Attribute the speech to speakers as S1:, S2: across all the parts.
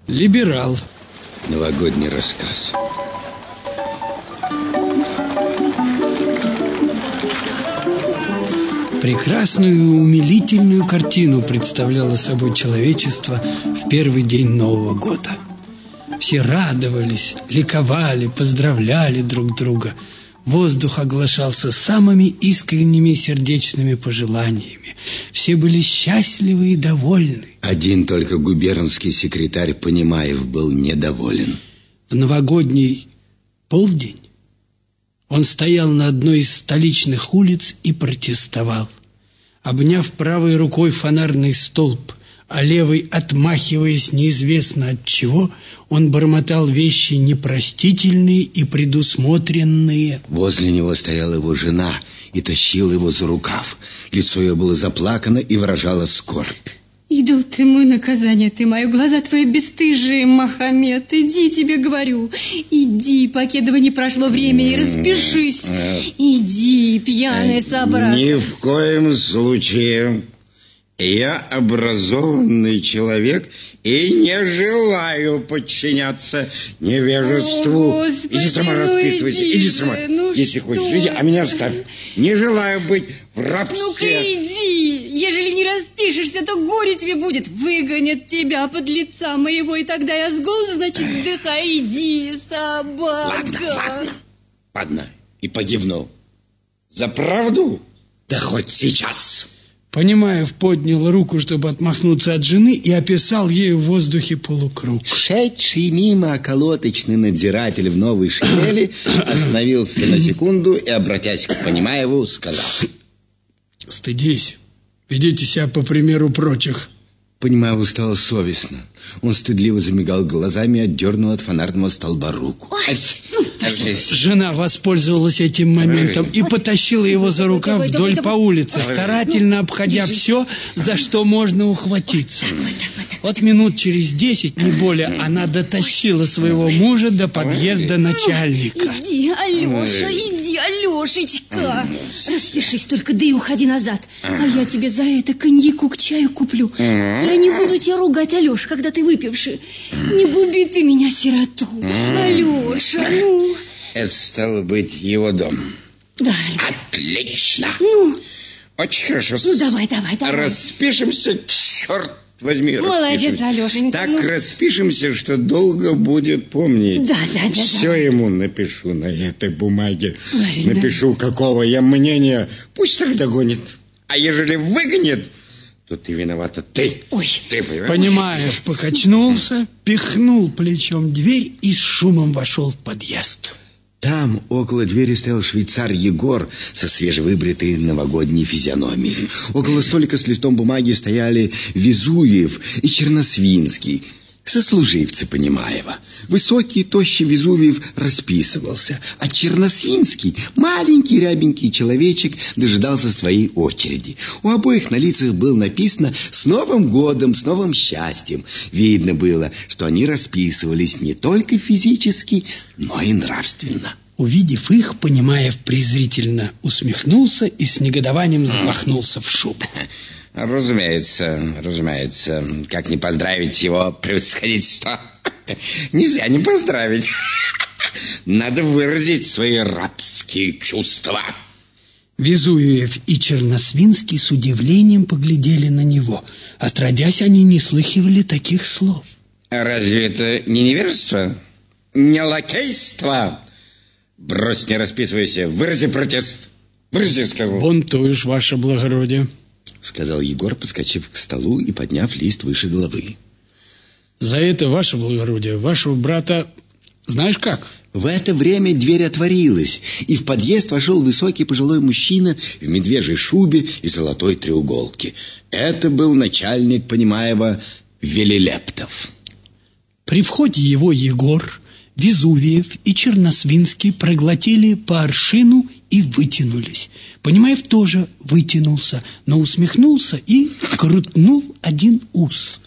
S1: Либерал.
S2: Новогодний рассказ.
S1: Прекрасную и умилительную картину представляло собой человечество в первый день Нового года. Все радовались, ликовали, поздравляли друг друга. Воздух оглашался самыми искренними сердечными пожеланиями. Все были счастливы и довольны.
S2: Один только губернский секретарь Понимаев был недоволен.
S1: В новогодний полдень он стоял на одной из столичных улиц и протестовал. Обняв правой рукой фонарный столб, а левой отмахиваясь неизвестно от чего, он бормотал вещи непростительные и предусмотренные.
S2: Возле него стояла его жена и тащила его за рукав. Лицо ее было заплакано и выражало скорбь.
S3: Идол ты мой, наказание ты мое, глаза твои бесстыжие, Мохаммед, иди, тебе говорю, иди, покедово не прошло время, и распишись, иди, пьяная собака.
S2: Ни в коем случае. Я образованный человек и не желаю подчиняться невежеству.
S3: Господи,
S2: иди сама расписывайся, иди сама. Если хочешь, иди, а меня оставь. Не желаю быть в рабстве.
S3: Ну-ка иди, ежели не распишешься, то горе тебе будет. Выгонят тебя под лица моего, и тогда я с голоду, значит, вздыхай, иди, собака.
S2: Ладно, и погибну. За правду? Да хоть сейчас.
S1: Понимаев поднял руку, чтобы отмахнуться от жены, и описал ею в воздухе полукруг.
S2: Шедший мимо околоточный надзиратель в новой шинели остановился на секунду и, обратясь к Понимаеву, сказал:
S1: «Стыдись, ведите себя по примеру прочих».
S2: Понимаеву стало совестно. Он стыдливо замигал глазами и отдернул от фонарного столба руку.
S1: Жена воспользовалась этим моментом и потащила его за рукав вдоль по улице, старательно обходя все, за что можно ухватиться. Вот минут через 10, не более, она дотащила своего мужа до подъезда начальника.
S3: Иди, Алеша, иди, Алешечка. Распишись только, да и уходи назад. А я тебе за это коньяку к чаю куплю. Я не буду тебя ругать, Алеша, когда ты выпивший. Не губи ты меня, сироту. Алеша, ну...
S2: Это стало быть его дом.
S3: Да,
S2: отлично.
S3: Ну?
S2: Очень хорошо.
S3: Ну, давай.
S2: Распишемся, черт возьми.
S3: Молодец, Алешенька.
S2: Так распишемся, что долго будет помнить.
S3: Да.
S2: Все ему напишу на этой бумаге.
S3: Правильно.
S2: Напишу, какого я мнения. Пусть тогда гонит. А ежели выгонит, то ты виновата, ты.
S3: Ой.
S2: Ты понимаешь?
S1: Понимаев покачнулся, пихнул плечом дверь и с шумом вошел в подъезд.
S2: Там около двери стоял швейцар Егор со свежевыбритой новогодней физиономией. Около столика с листом бумаги стояли Везувиев и Черносвинский, сослуживцы Понимаева. Высокий, тощий Везувиев расписывался, а Черносвинский, маленький рябенький человечек, дожидался своей очереди. У обоих на лицах было написано «С Новым годом, с новым счастьем». Видно было, что они расписывались не только физически, но и нравственно.
S1: Увидев их, Понимаев презрительно усмехнулся и с негодованием запахнулся в шубу.
S2: Разумеется. Как не поздравить его превосходительство? Нельзя не поздравить. Надо выразить свои рабские чувства.
S1: Везувиев и Черносвинский с удивлением поглядели на него. Отродясь, они не слыхивали таких слов.
S2: А разве это не невежество? Не лакейство? Брось, не расписывайся. Вырази протест. Вырази, сказал.
S1: Бунтуешь, ваше благородие,
S2: сказал Егор, подскочив к столу и подняв лист выше головы.
S1: За это, ваше благородие, вашего брата... Знаешь как?
S2: В это время дверь отворилась, и в подъезд вошел высокий пожилой мужчина в медвежьей шубе и золотой треуголке. Это был начальник Понимаева Велилептов.
S1: При входе его Егор, Везувиев и Черносвинский проглотили по аршину и вытянулись. Понимаев тоже вытянулся, но усмехнулся и крутнул один ус.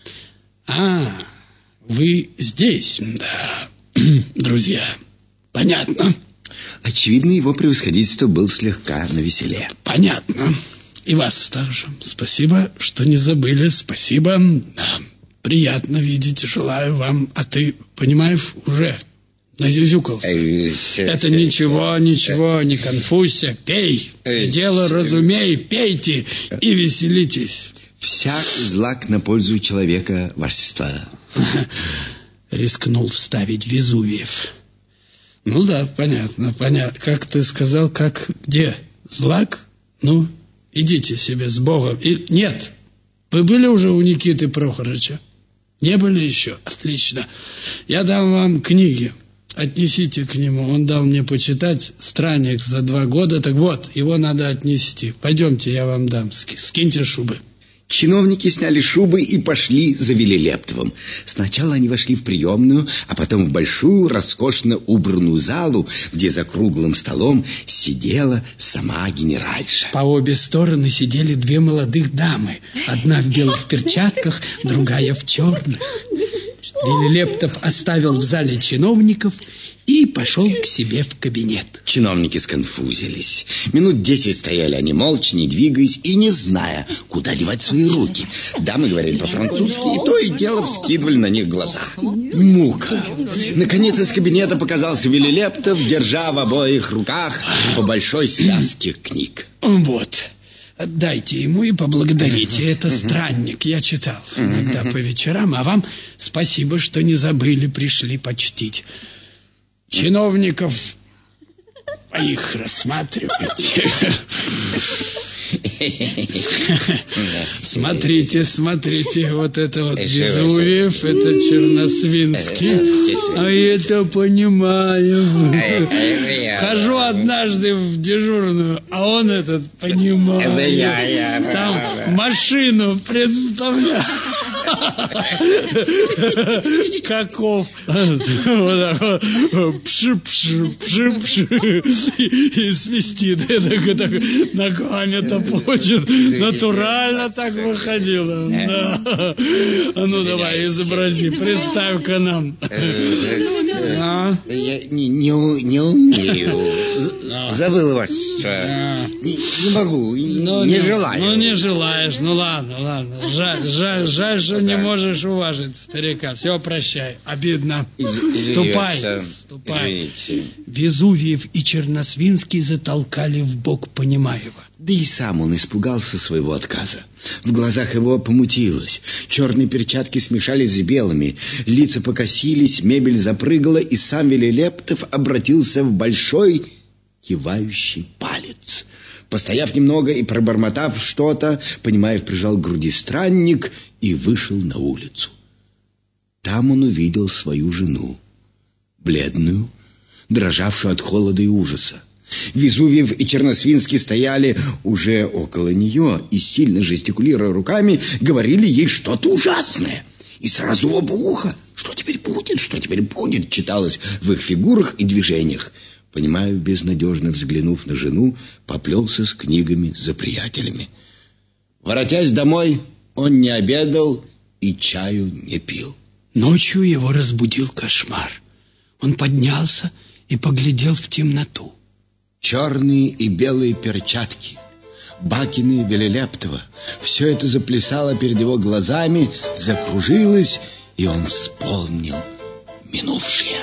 S1: «А, вы здесь, да, друзья, понятно».
S2: Очевидно, его превосходительство был слегка навеселе.
S1: «Понятно. И вас также. Спасибо, что не забыли. Спасибо. Да. Приятно видеть, желаю вам. А ты, понимаешь, уже назюзюкался. Это ничего, не конфузься. Пей, дело разумей, пейте и веселитесь.
S2: Всяк злак на пользу человека, вашество.
S1: Рискнул вставить Везувиев. Ну да, понятно. Как ты сказал, где? Злак? Ну, идите себе с Богом. Нет, вы были уже у Никиты Прохорыча? Не были еще? Отлично. Я дам вам книги. Отнесите к нему. Он дал мне почитать «Странник» за 2 года. Так вот, его надо отнести. Пойдемте, я вам дам. Скиньте шубы.
S2: Чиновники сняли шубы и пошли за Велилептовым. Сначала они вошли в приемную, а потом в большую, роскошно убранную залу, где за круглым столом сидела сама генеральша.
S1: По обе стороны сидели 2 молодых дамы. Одна в белых перчатках, другая в черных. Велилептов оставил в зале чиновников и пошел к себе в кабинет.
S2: Чиновники сконфузились. Минут 10 стояли они молча, не двигаясь и не зная, куда девать свои руки. Дамы говорили по-французски, и то и дело вскидывали на них глаза. Мука. Наконец из кабинета показался Велилептов, держа в обоих руках по большой связке книг.
S1: Вот. Отдайте ему и поблагодарите. Это «Странник», я читал иногда по вечерам. А вам спасибо, что не забыли, пришли почтить. Чиновников их рассматривайте. Смотрите, вот это вот Везувиев, это Черносвинский. А это понимаю. Хожу однажды в дежурную, а он этот понимает. Там машину представляю. Каков. Вот так вот. Пши-пши. И свистит. Так ногами топочет. Натурально так выходило. Да. А ну давай, изобрази. Представь-ка нам.
S2: Я не умею. Забыл вас. Не могу. Не желаю.
S1: Ну, не желаешь. Ну, ладно. Жаль, что не можешь уважить старика. Все, прощай. Обидно. Ступай. Везувиев и Черносвинский затолкали в бок Понимаева.
S2: Да и сам он испугался своего отказа. В глазах его помутилось. Черные перчатки смешались с белыми. Лица покосились, мебель запрыгала, и сам Велилептов обратился в большой кивающий палец. Постояв немного и пробормотав что-то, Понимаев прижал к груди странник и вышел на улицу. Там он увидел свою жену, бледную, дрожавшую от холода и ужаса. Везувиев и Черносвинский стояли уже около нее и, сильно жестикулируя руками, говорили ей что-то ужасное. И сразу в оба уха «Что теперь будет?» читалось в их фигурах и движениях. Понимаев, безнадежно взглянув на жену, поплелся с книгами за приятелями. Воротясь домой, он не обедал и чаю не пил.
S1: Ночью его разбудил кошмар. Он поднялся и поглядел в темноту.
S2: Черные и белые перчатки, бакины Велилептова. Все это заплясало перед его глазами, закружилось, и он вспомнил минувшее.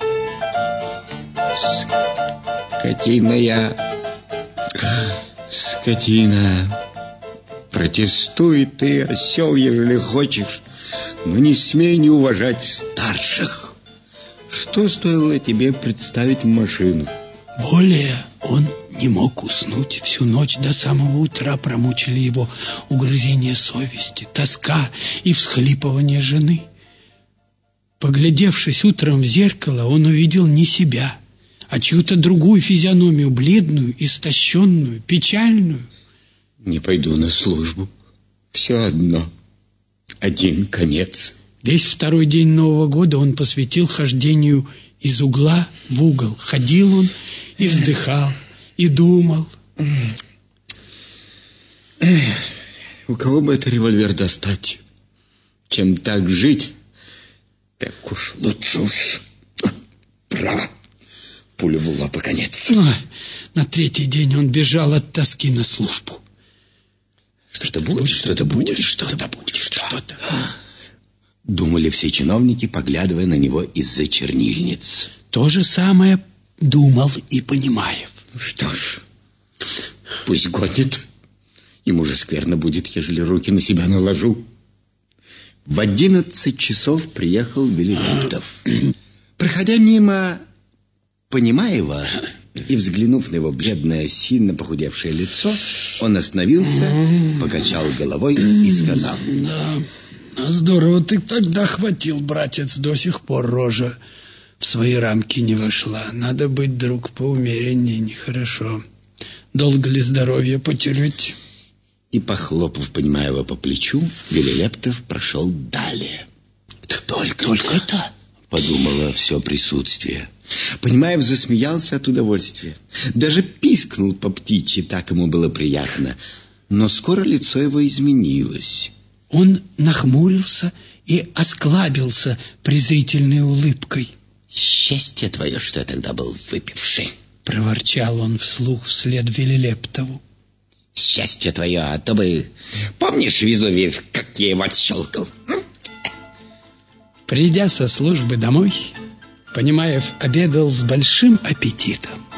S2: Скотина. Протестуй ты, осел, ежели хочешь, но не смей не уважать старших. Что стоило тебе представить машину?
S1: Более он не мог уснуть. Всю ночь до самого утра промучили его угрызение совести, тоска и всхлипывание жены. Поглядевшись утром в зеркало, он увидел не себя, а чью-то другую физиономию, бледную, истощенную, печальную.
S2: Не пойду на службу. Все одно. Один конец.
S1: Весь второй день Нового года он посвятил хождению из угла в угол. Ходил он и вздыхал, и думал.
S2: У кого бы это револьвер достать? Чем так жить, так уж лучше уж. Право. Пулю в лоб и конец.
S1: На 3-й день он бежал от тоски на службу.
S2: Что-то будет. Думали все чиновники, поглядывая на него из-за чернильниц.
S1: То же самое думал и Понимаев.
S2: Ну что ж, пусть гонит. Ему же скверно будет, ежели руки на себя наложу. В 11 часов приехал Велилептов. Проходя мимо Понимаева и взглянув на его бледное, сильно похудевшее лицо, он остановился, покачал головой и сказал:
S1: Да, здорово ты тогда хватил, братец, до сих пор рожа в свои рамки не вошла. Надо быть, друг, поумереннее, нехорошо. Долго ли здоровье потерять?
S2: И, похлопав Понимаева по плечу, Велилептов прошел далее. Только это? Подумало все присутствие. Понимаев засмеялся от удовольствия. Даже пискнул по птичьи, так ему было приятно. Но скоро лицо его изменилось.
S1: Он нахмурился и осклабился презрительной улыбкой.
S2: «Счастье твое, что я тогда был выпивший!»
S1: Проворчал он вслух вслед Велилептову.
S2: «Счастье твое, а то бы... Помнишь, Везувиев, как я его отщелкал?»
S1: Придя со службы домой, Понимаев обедал с большим аппетитом.